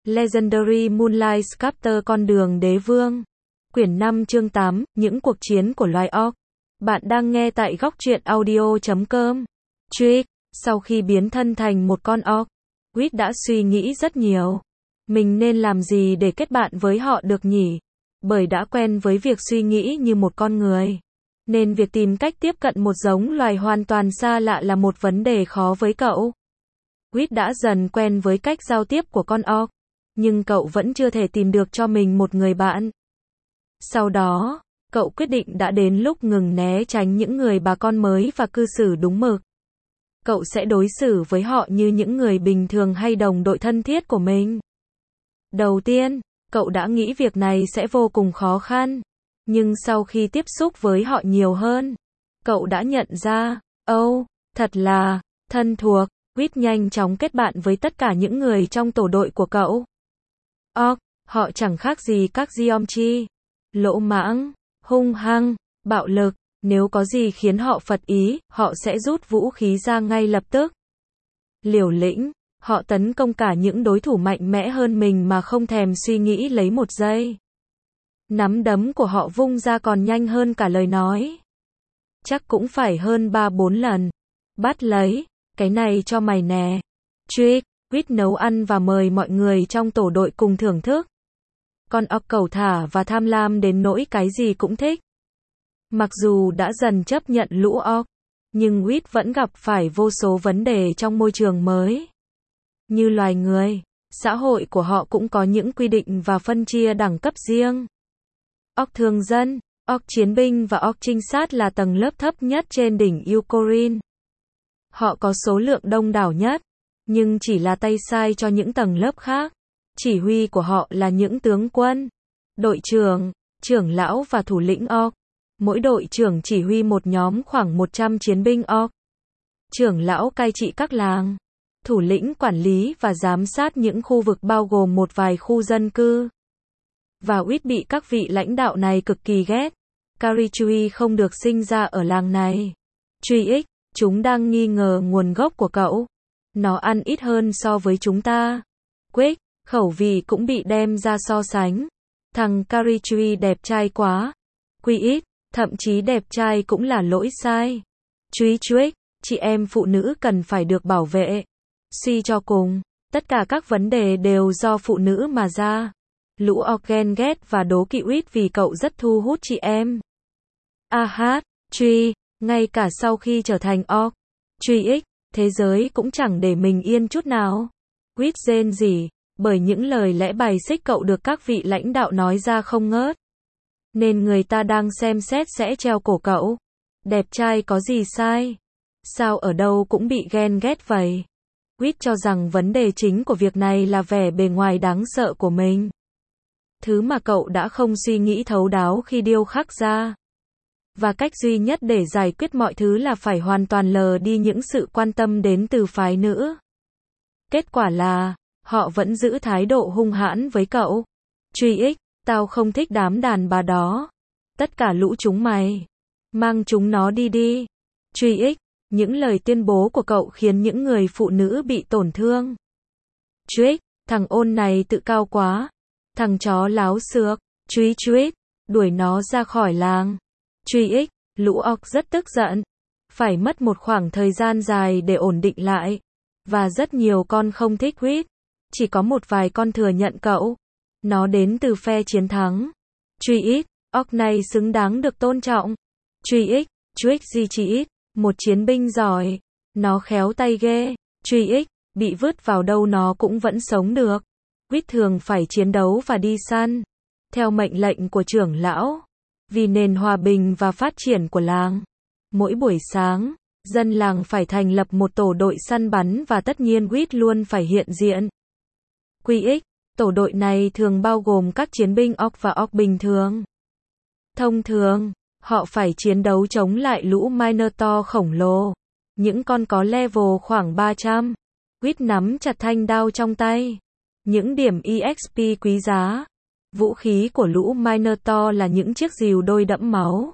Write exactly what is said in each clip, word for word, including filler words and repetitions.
Legendary Moonlight Sculptor Con đường đế vương. Quyển năm chương tám, những cuộc chiến của loài orc. Bạn đang nghe tại góc truyện audio chấm com. Trick, sau khi biến thân thành một con orc, Quýt đã suy nghĩ rất nhiều. Mình nên làm gì để kết bạn với họ được nhỉ? Bởi đã quen với việc suy nghĩ như một con người, nên việc tìm cách tiếp cận một giống loài hoàn toàn xa lạ là một vấn đề khó với cậu. Quýt đã dần quen với cách giao tiếp của con orc, nhưng cậu vẫn chưa thể tìm được cho mình một người bạn. Sau đó, cậu quyết định đã đến lúc ngừng né tránh những người bà con mới và cư xử đúng mực. Cậu sẽ đối xử với họ như những người bình thường hay đồng đội thân thiết của mình. Đầu tiên, cậu đã nghĩ việc này sẽ vô cùng khó khăn. Nhưng sau khi tiếp xúc với họ nhiều hơn, cậu đã nhận ra, âu, oh, thật là thân thuộc. Quýt nhanh chóng kết bạn với tất cả những người trong tổ đội của cậu. Orc, họ chẳng khác gì các Geomchi. Lỗ mãng, hung hăng, bạo lực. Nếu có gì khiến họ phật ý, họ sẽ rút vũ khí ra ngay lập tức. Liều lĩnh, họ tấn công cả những đối thủ mạnh mẽ hơn mình mà không thèm suy nghĩ lấy một giây. Nắm đấm của họ vung ra còn nhanh hơn cả lời nói. Chắc cũng phải hơn ba bốn lần. Bắt lấy, cái này cho mày nè. Trick, Quýt nấu ăn và mời mọi người trong tổ đội cùng thưởng thức. Con orc cẩu thả và tham lam đến nỗi cái gì cũng thích. Mặc dù đã dần chấp nhận lũ orc, nhưng Quýt vẫn gặp phải vô số vấn đề trong môi trường mới. Như loài người, xã hội của họ cũng có những quy định và phân chia đẳng cấp riêng. Orc thường dân, orc chiến binh và orc trinh sát là tầng lớp thấp nhất trên đỉnh Yukorin. Họ có số lượng đông đảo nhất, nhưng chỉ là tay sai cho những tầng lớp khác. Chỉ huy của họ là những tướng quân, đội trưởng, trưởng lão và thủ lĩnh orc. Mỗi đội trưởng chỉ huy một nhóm khoảng một trăm chiến binh orc. Trưởng lão cai trị các làng. Thủ lĩnh quản lý và giám sát những khu vực bao gồm một vài khu dân cư. Và Quýt bị các vị lãnh đạo này cực kỳ ghét. Karichui không được sinh ra ở làng này. Truy X, chúng đang nghi ngờ nguồn gốc của cậu. Nó ăn ít hơn so với chúng ta. Quick, khẩu vị cũng bị đem ra so sánh. Thằng Karichui đẹp trai quá. Quy X, thậm chí đẹp trai cũng là lỗi sai. Truy Truy, chị em phụ nữ cần phải được bảo vệ. Suy cho cùng, tất cả các vấn đề đều do phụ nữ mà ra. Lũ orc ghen ghét và đố kỵ Quýt vì cậu rất thu hút chị em. A hát, Truy, ngay cả sau khi trở thành orc, Truy X, thế giới cũng chẳng để mình yên chút nào. Quýt rên rỉ, bởi những lời lẽ bài xích cậu được các vị lãnh đạo nói ra không ngớt. Nên người ta đang xem xét sẽ treo cổ cậu. Đẹp trai có gì sai? Sao ở đâu cũng bị ghen ghét vậy? Quýt cho rằng vấn đề chính của việc này là vẻ bề ngoài đáng sợ của mình. Thứ mà cậu đã không suy nghĩ thấu đáo khi điêu khắc ra. Và cách duy nhất để giải quyết mọi thứ là phải hoàn toàn lờ đi những sự quan tâm đến từ phái nữ. Kết quả là, họ vẫn giữ thái độ hung hãn với cậu. Truy X, tao không thích đám đàn bà đó. Tất cả lũ chúng mày. Mang chúng nó đi đi. Truy X, những lời tuyên bố của cậu khiến những người phụ nữ bị tổn thương. Trick, thằng ôn này tự cao quá. Thằng chó láo xược. Truy Truy, đuổi nó ra khỏi làng. Truy X, lũ orc rất tức giận. Phải mất một khoảng thời gian dài để ổn định lại. Và rất nhiều con không thích Quýt. Chỉ có một vài con thừa nhận cậu. Nó đến từ phe chiến thắng. Truy X, orc này xứng đáng được tôn trọng. Truy X, Truy X, một chiến binh giỏi. Nó khéo tay ghê. Truy X, bị vứt vào đâu nó cũng vẫn sống được. Quýt thường phải chiến đấu và đi săn. Theo mệnh lệnh của trưởng lão. Vì nền hòa bình và phát triển của làng. Mỗi buổi sáng, dân làng phải thành lập một tổ đội săn bắn và tất nhiên Quýt luôn phải hiện diện. Quy X, tổ đội này thường bao gồm các chiến binh orc và orc bình thường. Thông thường, họ phải chiến đấu chống lại lũ Minotaur khổng lồ. Những con có level khoảng ba trăm. Quýt nắm chặt thanh đao trong tay. Những điểm e ích pê quý giá. Vũ khí của lũ Minotaur là những chiếc rìu đôi đẫm máu.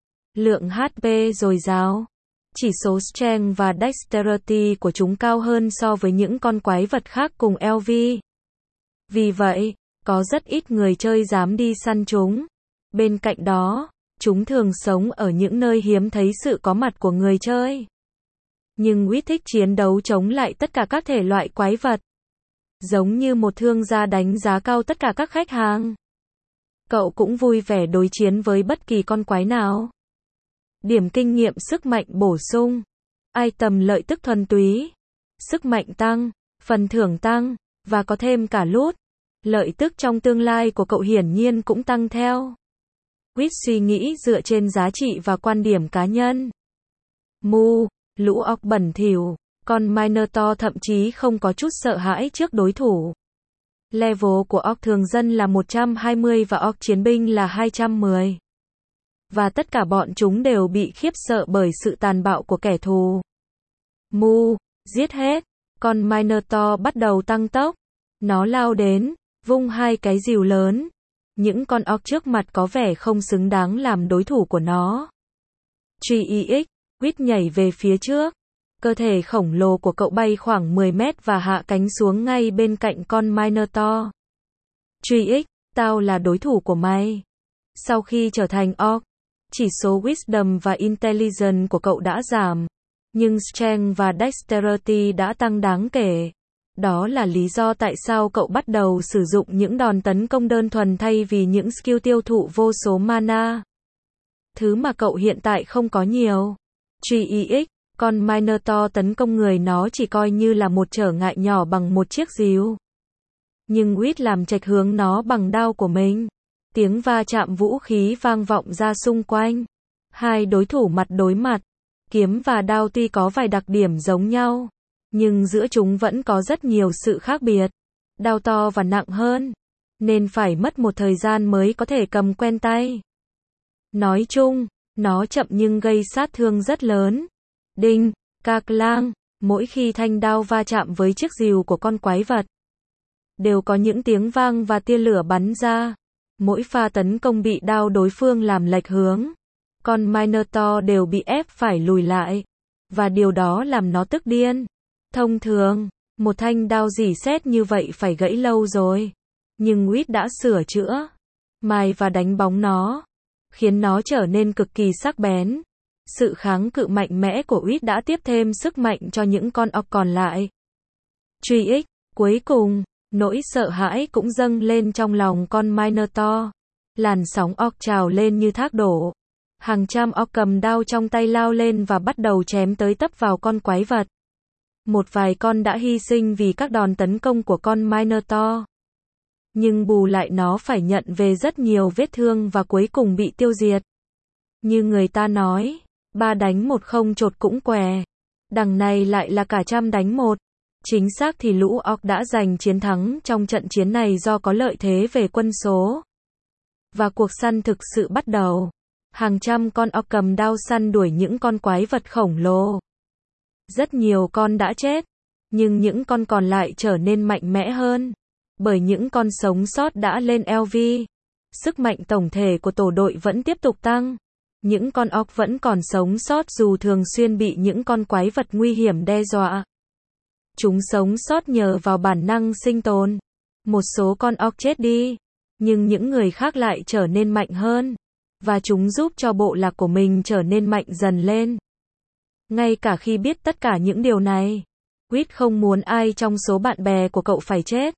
Lượng hát pê dồi dào. Chỉ số Strength và Dexterity của chúng cao hơn so với những con quái vật khác cùng lờ vê. Vì vậy, có rất ít người chơi dám đi săn chúng. Bên cạnh đó, chúng thường sống ở những nơi hiếm thấy sự có mặt của người chơi. Nhưng Wit thích chiến đấu chống lại tất cả các thể loại quái vật. Giống như một thương gia đánh giá cao tất cả các khách hàng. Cậu cũng vui vẻ đối chiến với bất kỳ con quái nào. Điểm kinh nghiệm sức mạnh bổ sung. Item lợi tức thuần túy. Sức mạnh tăng, phần thưởng tăng, và có thêm cả loot. Lợi tức trong tương lai của cậu hiển nhiên cũng tăng theo. Wit suy nghĩ dựa trên giá trị và quan điểm cá nhân. Mu, lũ orc bẩn thỉu, con Minotaur thậm chí không có chút sợ hãi trước đối thủ. Level của orc thường dân là một trăm hai mươi và orc chiến binh là hai trăm mười. Và tất cả bọn chúng đều bị khiếp sợ bởi sự tàn bạo của kẻ thù. Mu, giết hết. Con Minotaur bắt đầu tăng tốc. Nó lao đến, vung hai cái rìu lớn. Những con orc trước mặt có vẻ không xứng đáng làm đối thủ của nó. Truy i ích, Wit nhảy về phía trước. Cơ thể khổng lồ của cậu bay khoảng mười mét và hạ cánh xuống ngay bên cạnh con Minotaur. Truy ích, tao là đối thủ của mày. Sau khi trở thành orc, chỉ số Wisdom và Intelligence của cậu đã giảm. Nhưng Strength và Dexterity đã tăng đáng kể. Đó là lý do tại sao cậu bắt đầu sử dụng những đòn tấn công đơn thuần thay vì những skill tiêu thụ vô số mana. Thứ mà cậu hiện tại không có nhiều. Truy i ích, con Minotaur tấn công người nó chỉ coi như là một trở ngại nhỏ bằng một chiếc rìu. Nhưng Wit làm chệch hướng nó bằng đao của mình. Tiếng va chạm vũ khí vang vọng ra xung quanh. Hai đối thủ mặt đối mặt. Kiếm và đao tuy có vài đặc điểm giống nhau, nhưng giữa chúng vẫn có rất nhiều sự khác biệt. Đao to và nặng hơn, nên phải mất một thời gian mới có thể cầm quen tay. Nói chung, nó chậm nhưng gây sát thương rất lớn. Đinh, ca clang, mỗi khi thanh đao va chạm với chiếc rìu của con quái vật, đều có những tiếng vang và tia lửa bắn ra. Mỗi pha tấn công bị đao đối phương làm lệch hướng, con Minotaur đều bị ép phải lùi lại, và điều đó làm nó tức điên. Thông thường, một thanh đao rỉ sét như vậy phải gãy lâu rồi. Nhưng Wit đã sửa chữa, mài và đánh bóng nó, khiến nó trở nên cực kỳ sắc bén. Sự kháng cự mạnh mẽ của Wit đã tiếp thêm sức mạnh cho những con orc còn lại. Truy ích, cuối cùng, nỗi sợ hãi cũng dâng lên trong lòng con Minotaur. Làn sóng orc trào lên như thác đổ. Hàng trăm orc cầm đao trong tay lao lên và bắt đầu chém tới tấp vào con quái vật. Một vài con đã hy sinh vì các đòn tấn công của con Minotaur. Nhưng bù lại nó phải nhận về rất nhiều vết thương và cuối cùng bị tiêu diệt. Như người ta nói, ba đánh một không chột cũng què. Đằng này lại là cả trăm đánh một. Chính xác thì lũ orc đã giành chiến thắng trong trận chiến này do có lợi thế về quân số. Và cuộc săn thực sự bắt đầu. Hàng trăm con orc cầm đao săn đuổi những con quái vật khổng lồ. Rất nhiều con đã chết, nhưng những con còn lại trở nên mạnh mẽ hơn. Bởi những con sống sót đã lên lv. Sức mạnh tổng thể của tổ đội vẫn tiếp tục tăng. Những con orc vẫn còn sống sót dù thường xuyên bị những con quái vật nguy hiểm đe dọa. Chúng sống sót nhờ vào bản năng sinh tồn. Một số con orc chết đi, nhưng những người khác lại trở nên mạnh hơn. Và chúng giúp cho bộ lạc của mình trở nên mạnh dần lên. Ngay cả khi biết tất cả những điều này, Wit không muốn ai trong số bạn bè của cậu phải chết.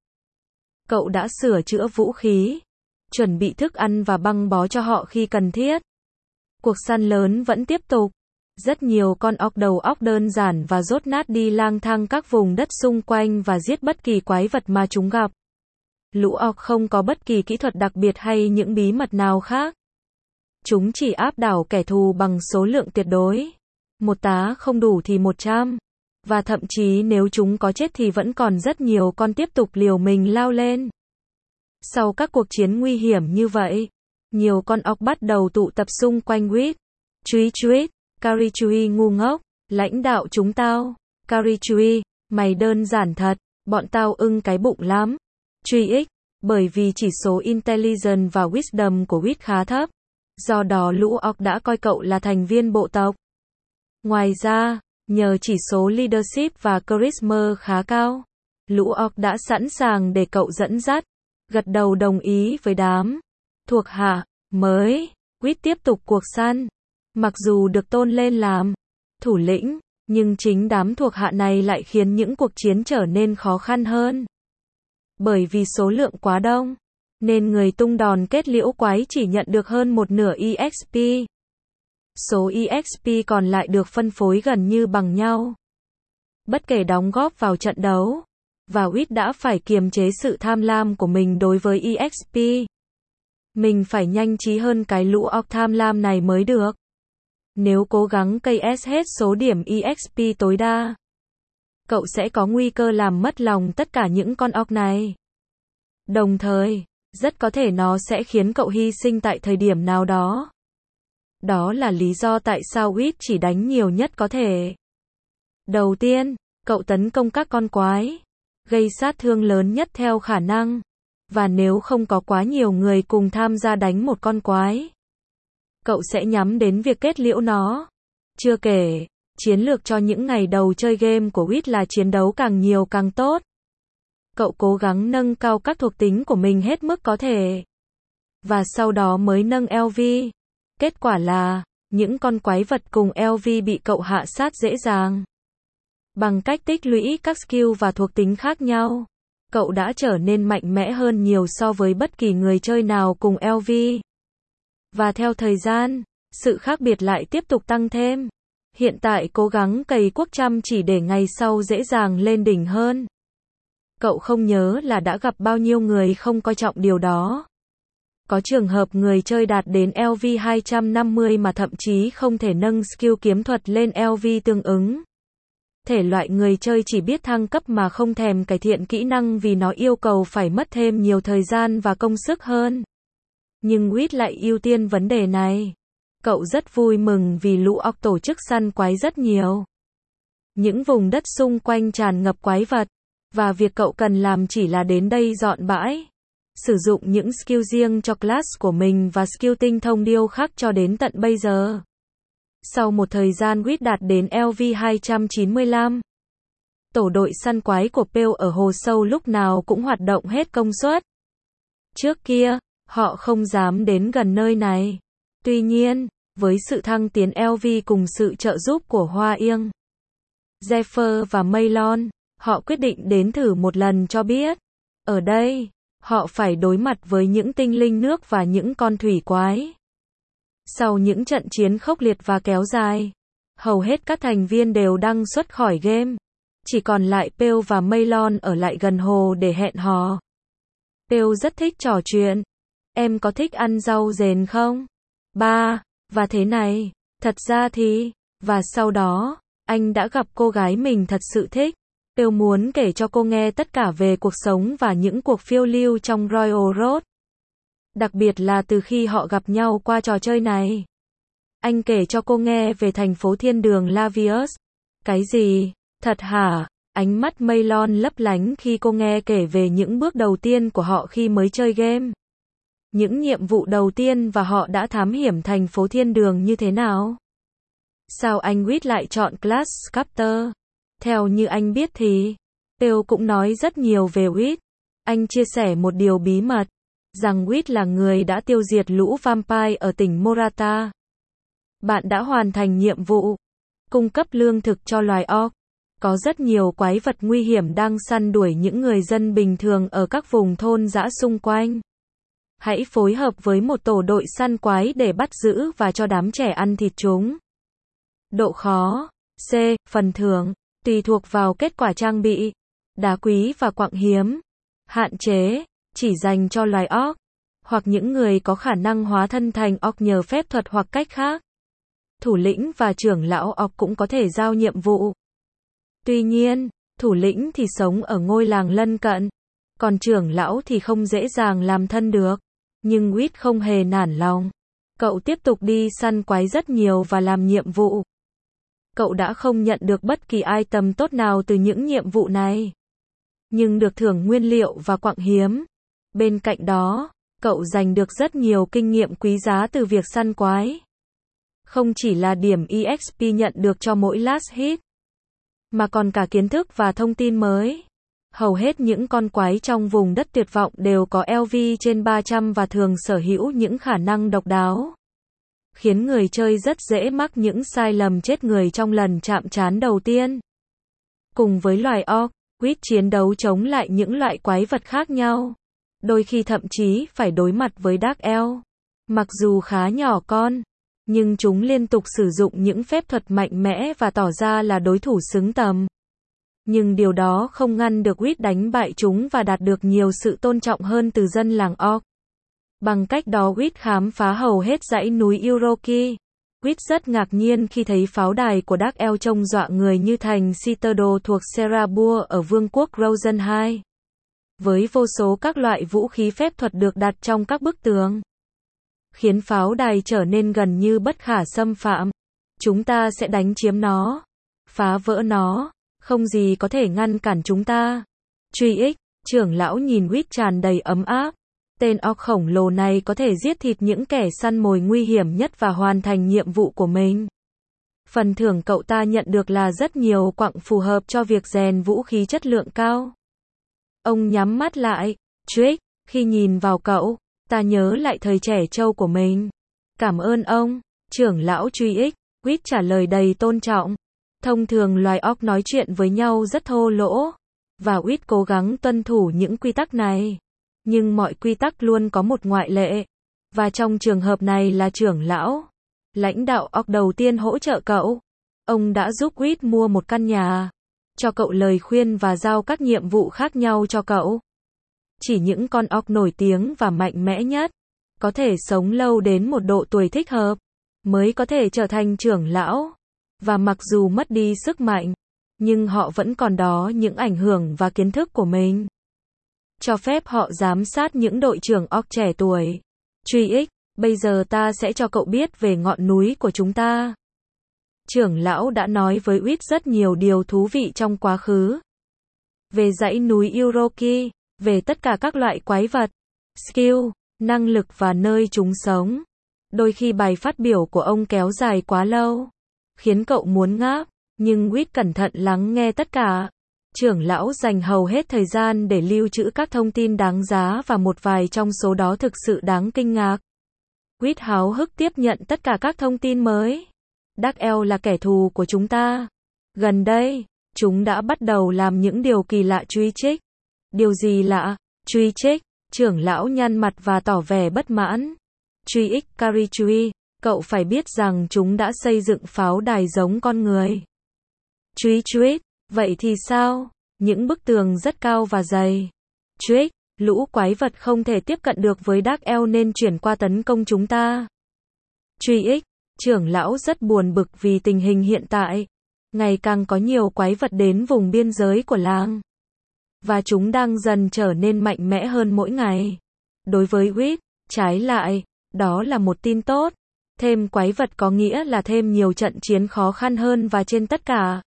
Cậu đã sửa chữa vũ khí, chuẩn bị thức ăn và băng bó cho họ khi cần thiết. Cuộc săn lớn vẫn tiếp tục. Rất nhiều con orc đầu óc đơn giản và dốt nát đi lang thang các vùng đất xung quanh và giết bất kỳ quái vật mà chúng gặp. Lũ orc không có bất kỳ kỹ thuật đặc biệt hay những bí mật nào khác. Chúng chỉ áp đảo kẻ thù bằng số lượng tuyệt đối. Một tá không đủ thì một trăm. Và thậm chí nếu chúng có chết thì vẫn còn rất nhiều con tiếp tục liều mình lao lên. Sau các cuộc chiến nguy hiểm như vậy, nhiều con orc bắt đầu tụ tập xung quanh Wit. Truy truy, Carichui ngu ngốc, lãnh đạo chúng tao. Carichui, mày đơn giản thật, bọn tao ưng cái bụng lắm. Truy ích, bởi vì chỉ số Intelligence và Wisdom của Wit khá thấp. Do đó lũ orc đã coi cậu là thành viên bộ tộc. Ngoài ra, nhờ chỉ số Leadership và Charisma khá cao, Lũ orc đã sẵn sàng để cậu dẫn dắt, gật đầu đồng ý với đám thuộc hạ mới. Quýt tiếp tục cuộc săn. Mặc dù được tôn lên làm thủ lĩnh, nhưng chính đám thuộc hạ này lại khiến những cuộc chiến trở nên khó khăn hơn. Bởi vì số lượng quá đông, nên người tung đòn kết liễu quái chỉ nhận được hơn một nửa e ích pê. Số e ích pê còn lại được phân phối gần như bằng nhau. Bất kể đóng góp vào trận đấu, và Quýt đã phải kiềm chế sự tham lam của mình đối với e ích pê. Mình phải nhanh trí hơn cái lũ orc tham lam này mới được. Nếu cố gắng cây ét hết số điểm e ích pê tối đa, cậu sẽ có nguy cơ làm mất lòng tất cả những con orc này. Đồng thời, rất có thể nó sẽ khiến cậu hy sinh tại thời điểm nào đó. Đó là lý do tại sao Quýt chỉ đánh nhiều nhất có thể. Đầu tiên, cậu tấn công các con quái, gây sát thương lớn nhất theo khả năng. Và nếu không có quá nhiều người cùng tham gia đánh một con quái, cậu sẽ nhắm đến việc kết liễu nó. Chưa kể, chiến lược cho những ngày đầu chơi game của Quýt là chiến đấu càng nhiều càng tốt. Cậu cố gắng nâng cao các thuộc tính của mình hết mức có thể. Và sau đó mới nâng lờ vê. Kết quả là, những con quái vật cùng lờ vê bị cậu hạ sát dễ dàng. Bằng cách tích lũy các skill và thuộc tính khác nhau, cậu đã trở nên mạnh mẽ hơn nhiều so với bất kỳ người chơi nào cùng lờ vê. Và theo thời gian, sự khác biệt lại tiếp tục tăng thêm. Hiện tại cố gắng cày cuốc chăm chỉ để ngày sau dễ dàng lên đỉnh hơn. Cậu không nhớ là đã gặp bao nhiêu người không coi trọng điều đó. Có trường hợp người chơi đạt đến lờ vê hai trăm năm mươi mà thậm chí không thể nâng skill kiếm thuật lên lờ vê tương ứng. Thể loại người chơi chỉ biết thăng cấp mà không thèm cải thiện kỹ năng vì nó yêu cầu phải mất thêm nhiều thời gian và công sức hơn. Nhưng Quýt lại ưu tiên vấn đề này. Cậu rất vui mừng vì lũ orc tổ chức săn quái rất nhiều. Những vùng đất xung quanh tràn ngập quái vật, và việc cậu cần làm chỉ là đến đây dọn bãi. Sử dụng những skill riêng cho class của mình và skill tinh thông điêu khắc cho đến tận bây giờ. Sau một thời gian Quýt đạt đến lờ vê hai trăm chín mươi lăm. Tổ đội săn quái của Pale ở hồ sâu lúc nào cũng hoạt động hết công suất. Trước kia, họ không dám đến gần nơi này. Tuy nhiên, với sự thăng tiến lờ vê cùng sự trợ giúp của Hoa Yên, Zephyr và Maylon, họ quyết định đến thử một lần cho biết. Ở đây, họ phải đối mặt với những tinh linh nước và những con thủy quái. Sau những trận chiến khốc liệt và kéo dài, hầu hết các thành viên đều đăng xuất khỏi game. Chỉ còn lại Pale và Maylon ở lại gần hồ để hẹn hò. Pale rất thích trò chuyện. Em có thích ăn rau dền không? Ba, và thế này, thật ra thì, và sau đó, anh đã gặp cô gái mình thật sự thích. Pale muốn kể cho cô nghe tất cả về cuộc sống và những cuộc phiêu lưu trong Royal Road. Đặc biệt là từ khi họ gặp nhau qua trò chơi này. Anh kể cho cô nghe về thành phố thiên đường Lavius. Cái gì? Thật hả? Ánh mắt Maylon lấp lánh khi cô nghe kể về những bước đầu tiên của họ khi mới chơi game. Những nhiệm vụ đầu tiên và họ đã thám hiểm thành phố thiên đường như thế nào? Sao anh Quýt lại chọn class Sculptor? Theo như anh biết thì, Pale cũng nói rất nhiều về Quýt. Anh chia sẻ một điều bí mật, rằng Quýt là người đã tiêu diệt lũ vampire ở tỉnh Morata. Bạn đã hoàn thành nhiệm vụ, cung cấp lương thực cho loài orc. Có rất nhiều quái vật nguy hiểm đang săn đuổi những người dân bình thường ở các vùng thôn dã xung quanh. Hãy phối hợp với một tổ đội săn quái để bắt giữ và cho đám trẻ ăn thịt chúng. Độ khó C. Phần thưởng tùy thuộc vào kết quả trang bị. Đá quý và quặng hiếm. Hạn chế chỉ dành cho loài orc, hoặc những người có khả năng hóa thân thành orc nhờ phép thuật hoặc cách khác. Thủ lĩnh và trưởng lão orc cũng có thể giao nhiệm vụ. Tuy nhiên, thủ lĩnh thì sống ở ngôi làng lân cận, còn trưởng lão thì không dễ dàng làm thân được. Nhưng Quýt không hề nản lòng. Cậu tiếp tục đi săn quái rất nhiều và làm nhiệm vụ. Cậu đã không nhận được bất kỳ item tốt nào từ những nhiệm vụ này, nhưng được thưởng nguyên liệu và quặng hiếm. Bên cạnh đó, cậu giành được rất nhiều kinh nghiệm quý giá từ việc săn quái. Không chỉ là điểm e ích pê nhận được cho mỗi last hit, mà còn cả kiến thức và thông tin mới. Hầu hết những con quái trong vùng đất tuyệt vọng đều có L V trên ba trăm và thường sở hữu những khả năng độc đáo, khiến người chơi rất dễ mắc những sai lầm chết người trong lần chạm trán đầu tiên. Cùng với loài orc, Wit chiến đấu chống lại những loại quái vật khác nhau, đôi khi thậm chí phải đối mặt với Dark Elf. Mặc dù khá nhỏ con, nhưng chúng liên tục sử dụng những phép thuật mạnh mẽ và tỏ ra là đối thủ xứng tầm. Nhưng điều đó không ngăn được Wit đánh bại chúng và đạt được nhiều sự tôn trọng hơn từ dân làng orc. Bằng cách đó Wit khám phá hầu hết dãy núi Uroki. Wit rất ngạc nhiên khi thấy pháo đài của Dark Elf trông dọa người như thành Citadel thuộc Serabur ở vương quốc Rosen hai. Với vô số các loại vũ khí phép thuật được đặt trong các bức tường, khiến pháo đài trở nên gần như bất khả xâm phạm. Chúng ta sẽ đánh chiếm nó, phá vỡ nó, không gì có thể ngăn cản chúng ta. Truy ích, trưởng lão nhìn Wit tràn đầy ấm áp. Tên orc khổng lồ này có thể giết thịt những kẻ săn mồi nguy hiểm nhất và hoàn thành nhiệm vụ của mình. Phần thưởng cậu ta nhận được là rất nhiều quặng phù hợp cho việc rèn vũ khí chất lượng cao. Ông nhắm mắt lại. Trick, khi nhìn vào cậu, ta nhớ lại thời trẻ trâu của mình. Cảm ơn ông, trưởng lão truy ích. Wit trả lời đầy tôn trọng. Thông thường loài orc nói chuyện với nhau rất thô lỗ, và Wit cố gắng tuân thủ những quy tắc này. Nhưng mọi quy tắc luôn có một ngoại lệ, và trong trường hợp này là trưởng lão, lãnh đạo orc đầu tiên hỗ trợ cậu. Ông đã giúp Wit mua một căn nhà, cho cậu lời khuyên và giao các nhiệm vụ khác nhau cho cậu. Chỉ những con orc nổi tiếng và mạnh mẽ nhất, có thể sống lâu đến một độ tuổi thích hợp, mới có thể trở thành trưởng lão. Và mặc dù mất đi sức mạnh, nhưng họ vẫn còn đó những ảnh hưởng và kiến thức của mình. Cho phép họ giám sát những đội trưởng orc trẻ tuổi. Truy ích, bây giờ ta sẽ cho cậu biết về ngọn núi của chúng ta. Trưởng lão đã nói với Wit rất nhiều điều thú vị trong quá khứ. Về dãy núi Uroki, về tất cả các loại quái vật, skill, năng lực và nơi chúng sống. Đôi khi bài phát biểu của ông kéo dài quá lâu, khiến cậu muốn ngáp, nhưng Wit cẩn thận lắng nghe tất cả. Trưởng lão dành hầu hết thời gian để lưu trữ các thông tin đáng giá và một vài trong số đó thực sự đáng kinh ngạc. Wit háo hức tiếp nhận tất cả các thông tin mới. Dark Elf là kẻ thù của chúng ta. Gần đây, chúng đã bắt đầu làm những điều kỳ lạ. Truy trích. Điều gì lạ? Truy trích. Trưởng lão nhăn mặt và tỏ vẻ bất mãn. Truy ích Karichui, cậu phải biết rằng chúng đã xây dựng pháo đài giống con người. Truy trích. Vậy thì sao? Những bức tường rất cao và dày. Trick, lũ quái vật không thể tiếp cận được với Dark Elf nên chuyển qua tấn công chúng ta. Truy ích, trưởng lão rất buồn bực vì tình hình hiện tại. Ngày càng có nhiều quái vật đến vùng biên giới của làng. Và chúng đang dần trở nên mạnh mẽ hơn mỗi ngày. Đối với Wit, trái lại, đó là một tin tốt. Thêm quái vật có nghĩa là thêm nhiều trận chiến khó khăn hơn và trên tất cả,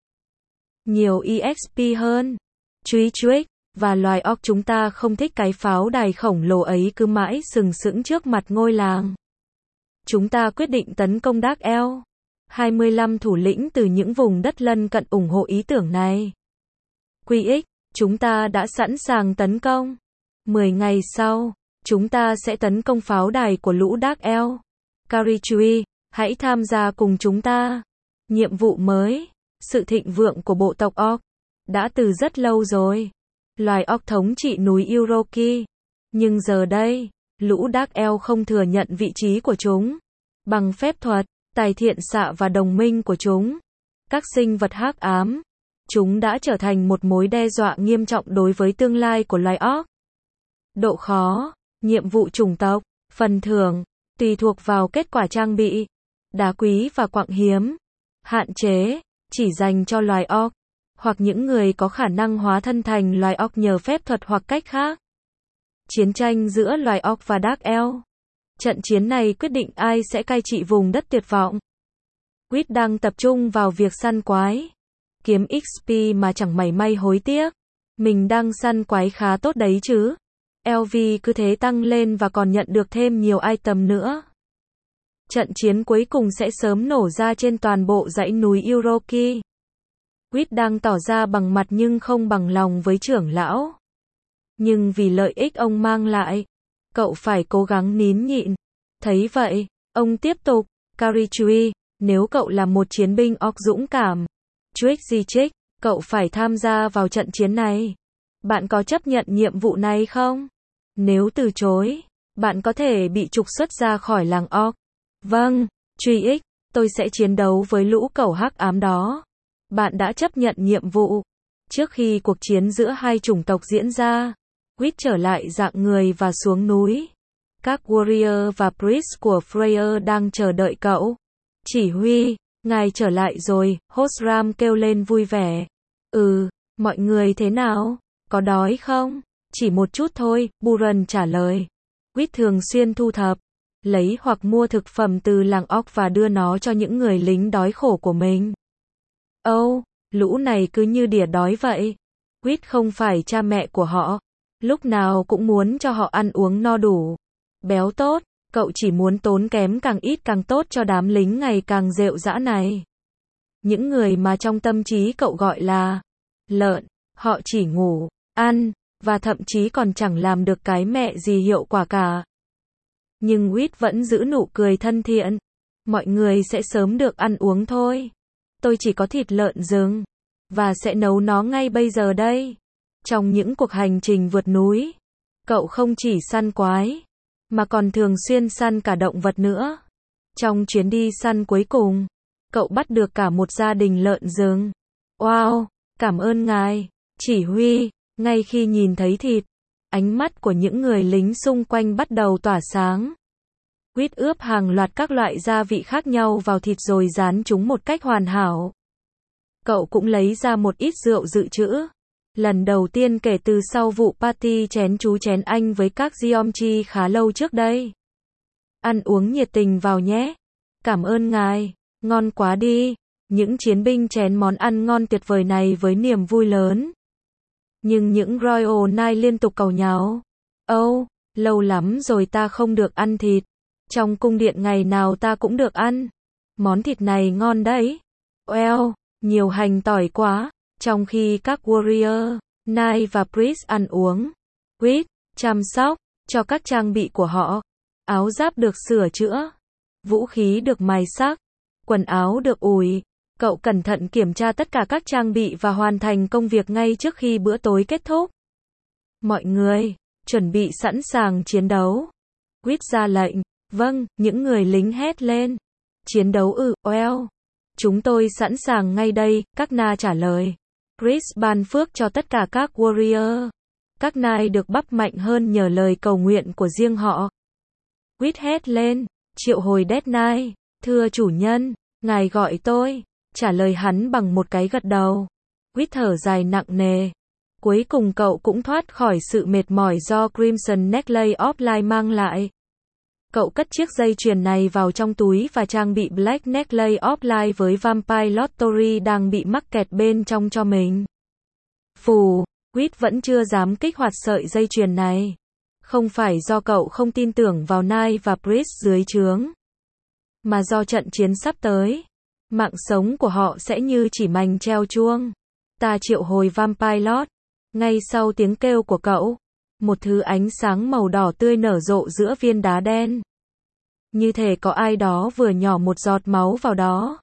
nhiều E X P hơn. Truy trick, và loài orc chúng ta không thích cái pháo đài khổng lồ ấy cứ mãi sừng sững trước mặt ngôi làng. Chúng ta quyết định tấn công Dark Elf. hai mươi lăm thủ lĩnh từ những vùng đất lân cận ủng hộ ý tưởng này. Quy ích, chúng ta đã sẵn sàng tấn công. mười ngày sau, chúng ta sẽ tấn công pháo đài của lũ Dark Elf. Karichui, hãy tham gia cùng chúng ta. Nhiệm vụ mới. Sự thịnh vượng của bộ tộc orc đã từ rất lâu rồi. Loài orc thống trị núi Uroki. Nhưng giờ đây, lũ Dark Elf không thừa nhận vị trí của chúng. Bằng phép thuật, tài thiện xạ và đồng minh của chúng, các sinh vật hắc ám, chúng đã trở thành một mối đe dọa nghiêm trọng đối với tương lai của loài orc. Độ khó, nhiệm vụ chủng tộc, phần thưởng, tùy thuộc vào kết quả trang bị, đá quý và quặng hiếm. Hạn chế, chỉ dành cho loài orc, hoặc những người có khả năng hóa thân thành loài orc nhờ phép thuật hoặc cách khác. Chiến tranh giữa loài orc và Dark Elf. Trận chiến này quyết định ai sẽ cai trị vùng đất tuyệt vọng. Wit đang tập trung vào việc săn quái, kiếm X P mà chẳng mảy may hối tiếc. Mình đang săn quái khá tốt đấy chứ. L V cứ thế tăng lên và còn nhận được thêm nhiều item nữa. Trận chiến cuối cùng sẽ sớm nổ ra trên toàn bộ dãy núi Uroki. Quýt đang tỏ ra bằng mặt nhưng không bằng lòng với trưởng lão. Nhưng vì lợi ích ông mang lại, cậu phải cố gắng nín nhịn. Thấy vậy, ông tiếp tục, Carrie, nếu cậu là một chiến binh orc dũng cảm, Trick, cậu phải tham gia vào trận chiến này. Bạn có chấp nhận nhiệm vụ này không? Nếu từ chối, bạn có thể bị trục xuất ra khỏi làng orc. Vâng, Trick, tôi sẽ chiến đấu với lũ cẩu hắc ám đó. Bạn đã chấp nhận nhiệm vụ. Trước khi cuộc chiến giữa hai chủng tộc diễn ra, Quýt trở lại dạng người và xuống núi. Các warrior và priest của Freyr đang chờ đợi cậu. Chỉ huy, ngài trở lại rồi, Hosram kêu lên vui vẻ. Ừ, mọi người thế nào? Có đói không? Chỉ một chút thôi, Buran trả lời. Quýt thường xuyên thu thập, lấy hoặc mua thực phẩm từ làng orc và đưa nó cho những người lính đói khổ của mình. Âu, oh, lũ này cứ như đỉa đói vậy. Quýt không phải cha mẹ của họ. Lúc nào cũng muốn cho họ ăn uống no đủ. Béo tốt, cậu chỉ muốn tốn kém càng ít càng tốt cho đám lính ngày càng rệu rã này. Những người mà trong tâm trí cậu gọi là lợn, họ chỉ ngủ, ăn, và thậm chí còn chẳng làm được cái mẹ gì hiệu quả cả. Nhưng Quýt vẫn giữ nụ cười thân thiện. Mọi người sẽ sớm được ăn uống thôi. Tôi chỉ có thịt lợn rừng, và sẽ nấu nó ngay bây giờ đây. Trong những cuộc hành trình vượt núi, cậu không chỉ săn quái, mà còn thường xuyên săn cả động vật nữa. Trong chuyến đi săn cuối cùng, cậu bắt được cả một gia đình lợn rừng. Wow, cảm ơn ngài, chỉ huy. Ngay khi nhìn thấy thịt, ánh mắt của những người lính xung quanh bắt đầu tỏa sáng. Quýt ướp hàng loạt các loại gia vị khác nhau vào thịt rồi rán chúng một cách hoàn hảo. Cậu cũng lấy ra một ít rượu dự trữ. Lần đầu tiên kể từ sau vụ party chén chú chén anh với các Geomchi khá lâu trước đây. Ăn uống nhiệt tình vào nhé. Cảm ơn ngài, ngon quá đi. Những chiến binh chén món ăn ngon tuyệt vời này với niềm vui lớn. Nhưng những Royal Knight liên tục cầu nháo. Âu, oh, lâu lắm rồi ta không được ăn thịt. Trong cung điện ngày nào ta cũng được ăn. Món thịt này ngon đấy. Well, nhiều hành tỏi quá. Trong khi các warrior, knight và priest ăn uống, Quýt chăm sóc cho các trang bị của họ. Áo giáp được sửa chữa, vũ khí được mài sắc, quần áo được ủi. Cậu cẩn thận kiểm tra tất cả các trang bị và hoàn thành công việc ngay trước khi bữa tối kết thúc. Mọi người, chuẩn bị sẵn sàng chiến đấu. Quýt ra lệnh. Vâng, những người lính hét lên. Chiến đấu ư, well. Chúng tôi sẵn sàng ngay đây, các na trả lời. Chris ban phước cho tất cả các warrior. Các knight được bắp mạnh hơn nhờ lời cầu nguyện của riêng họ. Quýt hét lên, triệu hồi Death Knight. Thưa chủ nhân, ngài gọi tôi. Trả lời hắn bằng một cái gật đầu. Quýt thở dài nặng nề. Cuối cùng cậu cũng thoát khỏi sự mệt mỏi do Crimson Necklace of Light mang lại. Cậu cất chiếc dây chuyền này vào trong túi và trang bị Black Necklace of Light với Vampire Lottery đang bị mắc kẹt bên trong cho mình. Phù, Quýt vẫn chưa dám kích hoạt sợi dây chuyền này. Không phải do cậu không tin tưởng vào Knight và Priest dưới trướng, mà do trận chiến sắp tới. Mạng sống của họ sẽ như chỉ mành treo chuông. Ta triệu hồi Vampire Lord. Ngay sau tiếng kêu của cậu, một thứ ánh sáng màu đỏ tươi nở rộ giữa viên đá đen. Như thể có ai đó vừa nhỏ một giọt máu vào đó.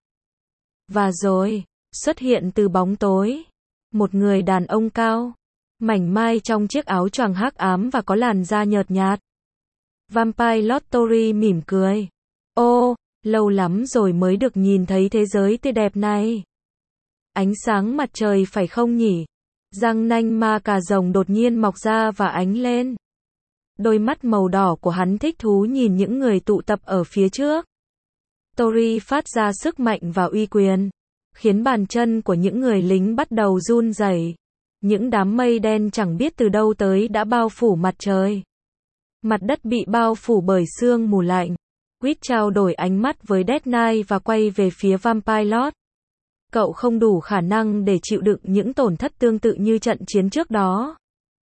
Và rồi, xuất hiện từ bóng tối, một người đàn ông cao, mảnh mai trong chiếc áo choàng hắc ám và có làn da nhợt nhạt. Vampire Lottery mỉm cười. Ô, lâu lắm rồi mới được nhìn thấy thế giới tươi đẹp này. Ánh sáng mặt trời phải không nhỉ? Răng nanh ma cà rồng đột nhiên mọc ra và ánh lên. Đôi mắt màu đỏ của hắn thích thú nhìn những người tụ tập ở phía trước. Tori phát ra sức mạnh và uy quyền, khiến bàn chân của những người lính bắt đầu run rẩy. Những đám mây đen chẳng biết từ đâu tới đã bao phủ mặt trời. Mặt đất bị bao phủ bởi sương mù lạnh. Quýt trao đổi ánh mắt với Death Knight và quay về phía Vampire Lord. Cậu không đủ khả năng để chịu đựng những tổn thất tương tự như trận chiến trước đó.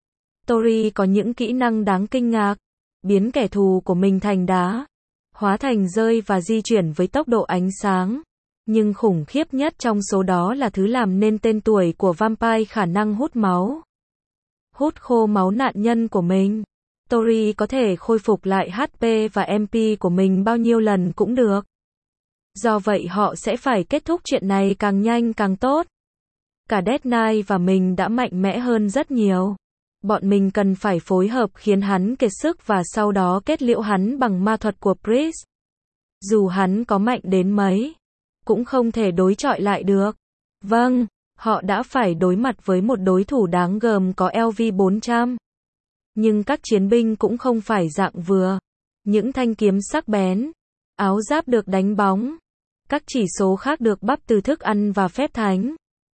Tori có những kỹ năng đáng kinh ngạc, biến kẻ thù của mình thành đá, hóa thành rơi và di chuyển với tốc độ ánh sáng. Nhưng khủng khiếp nhất trong số đó là thứ làm nên tên tuổi của Vampire, khả năng hút máu. Hút khô máu nạn nhân của mình. Tori có thể khôi phục lại hát pê và em pê của mình bao nhiêu lần cũng được. Do vậy họ sẽ phải kết thúc chuyện này càng nhanh càng tốt. Cả Death Knight và mình đã mạnh mẽ hơn rất nhiều. Bọn mình cần phải phối hợp khiến hắn kiệt sức và sau đó kết liễu hắn bằng ma thuật của Priest. Dù hắn có mạnh đến mấy, cũng không thể đối chọi lại được. Vâng, họ đã phải đối mặt với một đối thủ đáng gờm có L V bốn trăm. Nhưng các chiến binh cũng không phải dạng vừa. Những thanh kiếm sắc bén, áo giáp được đánh bóng. Các chỉ số khác được bắp từ thức ăn và phép thánh.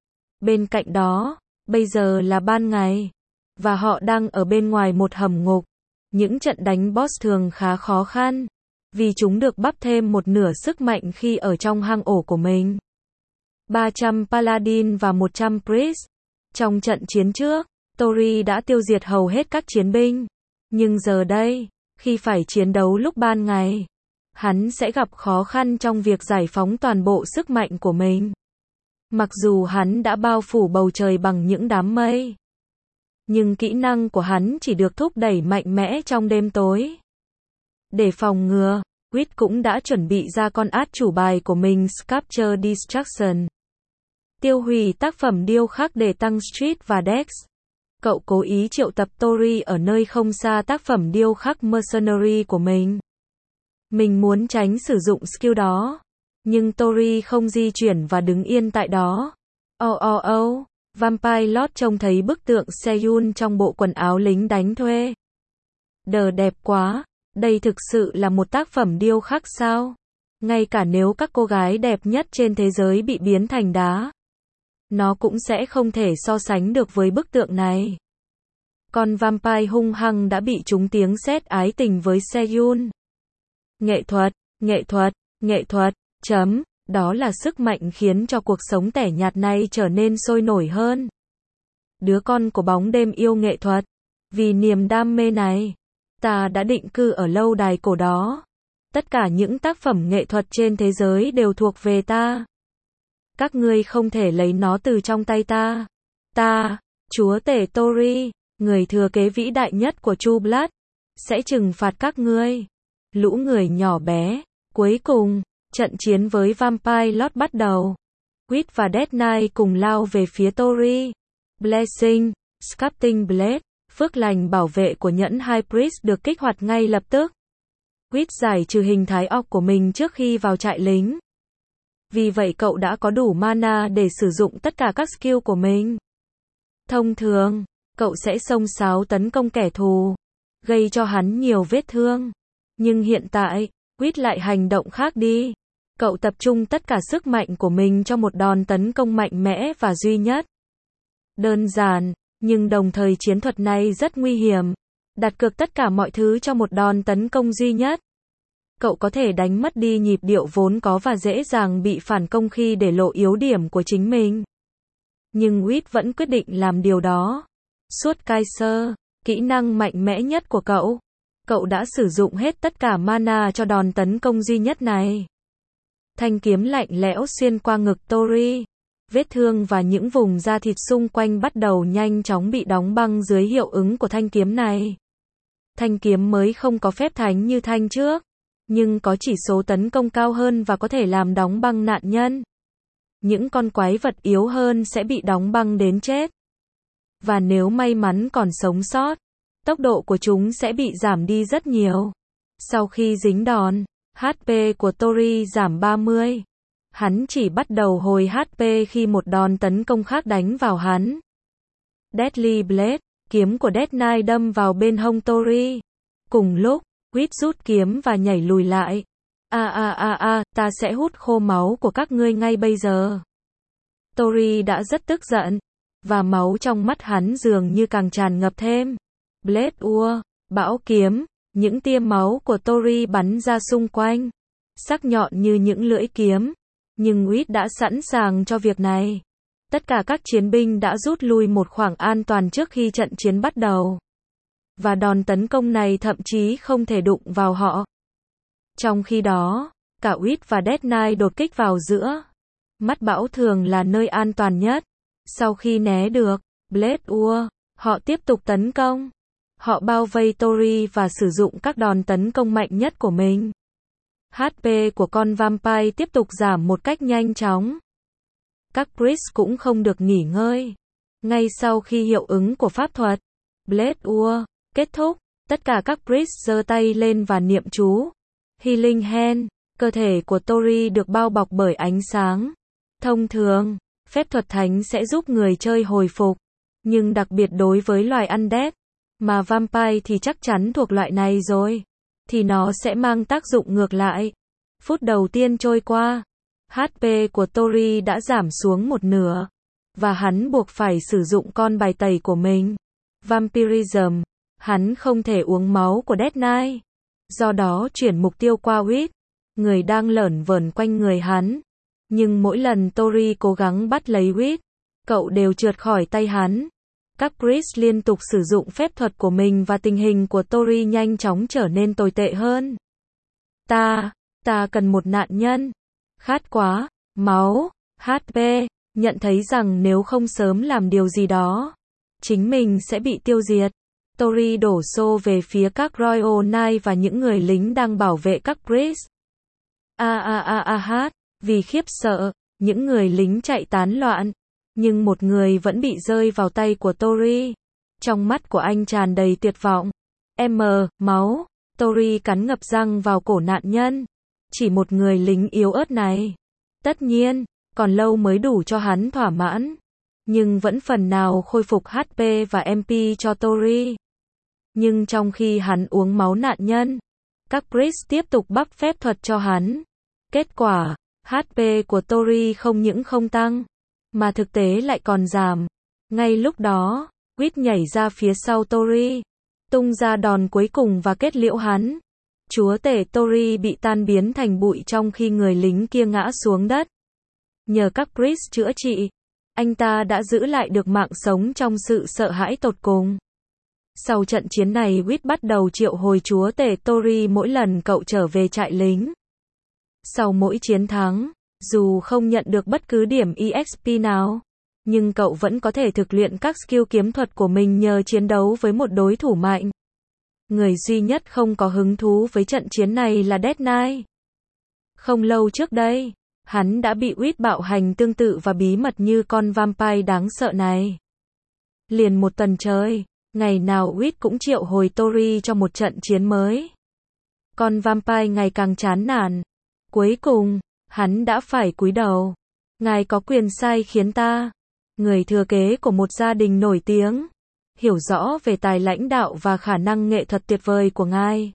Bên cạnh đó, bây giờ là ban ngày. Và họ đang ở bên ngoài một hầm ngục. Những trận đánh boss thường khá khó khăn. Vì chúng được bắp thêm một nửa sức mạnh khi ở trong hang ổ của mình. ba trăm Paladin và một trăm Priest. Trong trận chiến trước, Tori đã tiêu diệt hầu hết các chiến binh. Nhưng giờ đây, khi phải chiến đấu lúc ban ngày, hắn sẽ gặp khó khăn trong việc giải phóng toàn bộ sức mạnh của mình. Mặc dù hắn đã bao phủ bầu trời bằng những đám mây, nhưng kỹ năng của hắn chỉ được thúc đẩy mạnh mẽ trong đêm tối. Để phòng ngừa, Wit cũng đã chuẩn bị ra con át chủ bài của mình, Sculpture Destruction. Tiêu hủy tác phẩm điêu khắc để tăng Street và Dex. Cậu cố ý triệu tập Tori ở nơi không xa tác phẩm điêu khắc Mercenary của mình. Mình muốn tránh sử dụng skill đó. Nhưng Tori không di chuyển và đứng yên tại đó. Oh oh oh, Vampire Lord trông thấy bức tượng Seyun trong bộ quần áo lính đánh thuê. Đờ đẹp quá, đây thực sự là một tác phẩm điêu khắc sao? Ngay cả nếu các cô gái đẹp nhất trên thế giới bị biến thành đá, nó cũng sẽ không thể so sánh được với bức tượng này. Con vampire hung hăng đã bị trúng tiếng sét ái tình với Seyun. Nghệ thuật, nghệ thuật, nghệ thuật, chấm, đó là sức mạnh khiến cho cuộc sống tẻ nhạt này trở nên sôi nổi hơn. Đứa con của bóng đêm yêu nghệ thuật. Vì niềm đam mê này, ta đã định cư ở lâu đài cổ đó. Tất cả những tác phẩm nghệ thuật trên thế giới đều thuộc về ta. Các ngươi không thể lấy nó từ trong tay ta. Ta, chúa tể Tori, người thừa kế vĩ đại nhất của True Blood, sẽ trừng phạt các ngươi. Lũ người nhỏ bé. Cuối cùng, trận chiến với Vampire Lord bắt đầu. Wit và Death Knight cùng lao về phía Tori. Blessing, Sculpting Blade, phước lành bảo vệ của nhẫn High Priest được kích hoạt ngay lập tức. Wit giải trừ hình thái orc của mình trước khi vào trại lính. Vì vậy cậu đã có đủ mana để sử dụng tất cả các skill của mình. Thông thường, cậu sẽ xông xáo tấn công kẻ thù, gây cho hắn nhiều vết thương. Nhưng hiện tại, Wit lại hành động khác đi. Cậu tập trung tất cả sức mạnh của mình cho một đòn tấn công mạnh mẽ và duy nhất. Đơn giản, nhưng đồng thời chiến thuật này rất nguy hiểm. Đặt cược tất cả mọi thứ cho một đòn tấn công duy nhất. Cậu có thể đánh mất đi nhịp điệu vốn có và dễ dàng bị phản công khi để lộ yếu điểm của chính mình. Nhưng Wit vẫn quyết định làm điều đó. Suốt Kaiser, kỹ năng mạnh mẽ nhất của cậu, cậu đã sử dụng hết tất cả mana cho đòn tấn công duy nhất này. Thanh kiếm lạnh lẽo xuyên qua ngực Tori. Vết thương và những vùng da thịt xung quanh bắt đầu nhanh chóng bị đóng băng dưới hiệu ứng của thanh kiếm này. Thanh kiếm mới không có phép thánh như thanh trước, nhưng có chỉ số tấn công cao hơn và có thể làm đóng băng nạn nhân. Những con quái vật yếu hơn sẽ bị đóng băng đến chết. Và nếu may mắn còn sống sót, tốc độ của chúng sẽ bị giảm đi rất nhiều. Sau khi dính đòn, hát pê của Tori giảm ba mươi. Hắn chỉ bắt đầu hồi hát pê khi một đòn tấn công khác đánh vào hắn. Deadly Blade, kiếm của Death Knight đâm vào bên hông Tori. Cùng lúc, Wit rút kiếm và nhảy lùi lại. A a a a, ta sẽ hút khô máu của các ngươi ngay bây giờ. Tori đã rất tức giận, và máu trong mắt hắn dường như càng tràn ngập thêm. Blade Ua, bão kiếm, những tia máu của Tori bắn ra xung quanh, sắc nhọn như những lưỡi kiếm. Nhưng Wit đã sẵn sàng cho việc này. Tất cả các chiến binh đã rút lui một khoảng an toàn trước khi trận chiến bắt đầu. Và đòn tấn công này thậm chí không thể đụng vào họ. Trong khi đó, cả Wit và Death Knight đột kích vào giữa. Mắt bão thường là nơi an toàn nhất. Sau khi né được Blade Ua, họ tiếp tục tấn công. Họ bao vây Tori và sử dụng các đòn tấn công mạnh nhất của mình. hát pê của con vampire tiếp tục giảm một cách nhanh chóng. Các priest cũng không được nghỉ ngơi. Ngay sau khi hiệu ứng của pháp thuật Blade Ua kết thúc, tất cả các priest giơ tay lên và niệm chú. Healing Hand, cơ thể của Tori được bao bọc bởi ánh sáng. Thông thường, phép thuật thánh sẽ giúp người chơi hồi phục, nhưng đặc biệt đối với loài undead, mà vampire thì chắc chắn thuộc loại này rồi, thì nó sẽ mang tác dụng ngược lại. Phút đầu tiên trôi qua, hát pê của Tori đã giảm xuống một nửa, và hắn buộc phải sử dụng con bài tẩy của mình, Vampirism. Hắn không thể uống máu của Death Knight, do đó chuyển mục tiêu qua Wit, người đang lởn vởn quanh người hắn. Nhưng mỗi lần Tori cố gắng bắt lấy Wit, cậu đều trượt khỏi tay hắn. Các priest liên tục sử dụng phép thuật của mình và tình hình của Tori nhanh chóng trở nên tồi tệ hơn. Ta, ta cần một nạn nhân. Khát quá, máu, hát pê, nhận thấy rằng nếu không sớm làm điều gì đó, chính mình sẽ bị tiêu diệt. Tori đổ xô về phía các Royal Knight và những người lính đang bảo vệ các priest. A a a a hát, vì khiếp sợ, những người lính chạy tán loạn, nhưng một người vẫn bị rơi vào tay của Tori. Trong mắt của anh tràn đầy tuyệt vọng. M, máu, Tori cắn ngập răng vào cổ nạn nhân. Chỉ một người lính yếu ớt này. Tất nhiên, còn lâu mới đủ cho hắn thỏa mãn, nhưng vẫn phần nào khôi phục hát pê và em pê cho Tori. Nhưng trong khi hắn uống máu nạn nhân, các priest tiếp tục bắp phép thuật cho hắn. Kết quả, hát pê của Tori không những không tăng, mà thực tế lại còn giảm. Ngay lúc đó, Wit nhảy ra phía sau Tori, tung ra đòn cuối cùng và kết liễu hắn. Chúa tể Tori bị tan biến thành bụi trong khi người lính kia ngã xuống đất. Nhờ các priest chữa trị, anh ta đã giữ lại được mạng sống trong sự sợ hãi tột cùng. Sau trận chiến này, Wit bắt đầu triệu hồi chúa tể Tori mỗi lần cậu trở về trại lính. Sau mỗi chiến thắng, dù không nhận được bất cứ điểm e ích pê nào, nhưng cậu vẫn có thể thực luyện các skill kiếm thuật của mình nhờ chiến đấu với một đối thủ mạnh. Người duy nhất không có hứng thú với trận chiến này là Death Knight. Không lâu trước đây, hắn đã bị Wit bạo hành tương tự và bí mật như con vampire đáng sợ này. Liền một tuần trời, ngày nào Wit cũng triệu hồi Tori cho một trận chiến mới. Con vampire ngày càng chán nản. Cuối cùng, hắn đã phải cúi đầu. Ngài có quyền sai khiến ta, người thừa kế của một gia đình nổi tiếng, hiểu rõ về tài lãnh đạo và khả năng nghệ thuật tuyệt vời của ngài.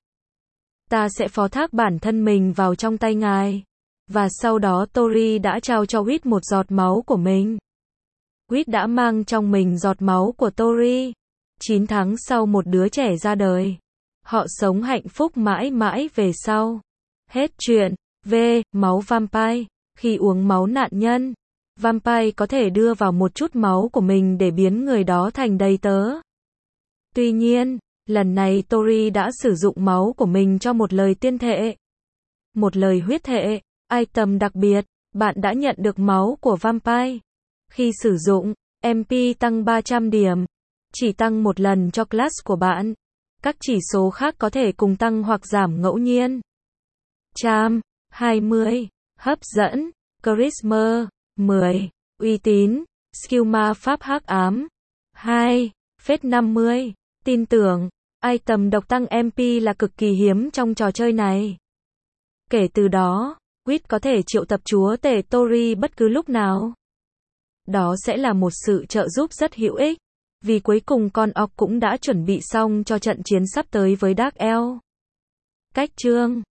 Ta sẽ phó thác bản thân mình vào trong tay ngài. Và sau đó Tori đã trao cho Wit một giọt máu của mình. Wit đã mang trong mình giọt máu của Tori. chín tháng sau một đứa trẻ ra đời. Họ sống hạnh phúc mãi mãi về sau. Hết chuyện. V. Máu vampire. Khi uống máu nạn nhân, vampire có thể đưa vào một chút máu của mình để biến người đó thành đầy tớ. Tuy nhiên, lần này Tori đã sử dụng máu của mình cho một lời tuyên thệ. Một lời huyết thệ. Item đặc biệt, bạn đã nhận được máu của vampire. Khi sử dụng, em pê tăng ba trăm điểm. Chỉ tăng một lần cho class của bạn. Các chỉ số khác có thể cùng tăng hoặc giảm ngẫu nhiên. Charm, hai mươi. Hấp dẫn, Charisma, mười. Uy tín, Skill ma pháp hắc ám, hai. Phết năm mươi. Tin tưởng, item độc tăng em pê là cực kỳ hiếm trong trò chơi này. Kể từ đó, Wit có thể triệu tập chúa tể Tori bất cứ lúc nào. Đó sẽ là một sự trợ giúp rất hữu ích, vì cuối cùng con orc cũng đã chuẩn bị xong cho trận chiến sắp tới với Dark Elf. Cách chương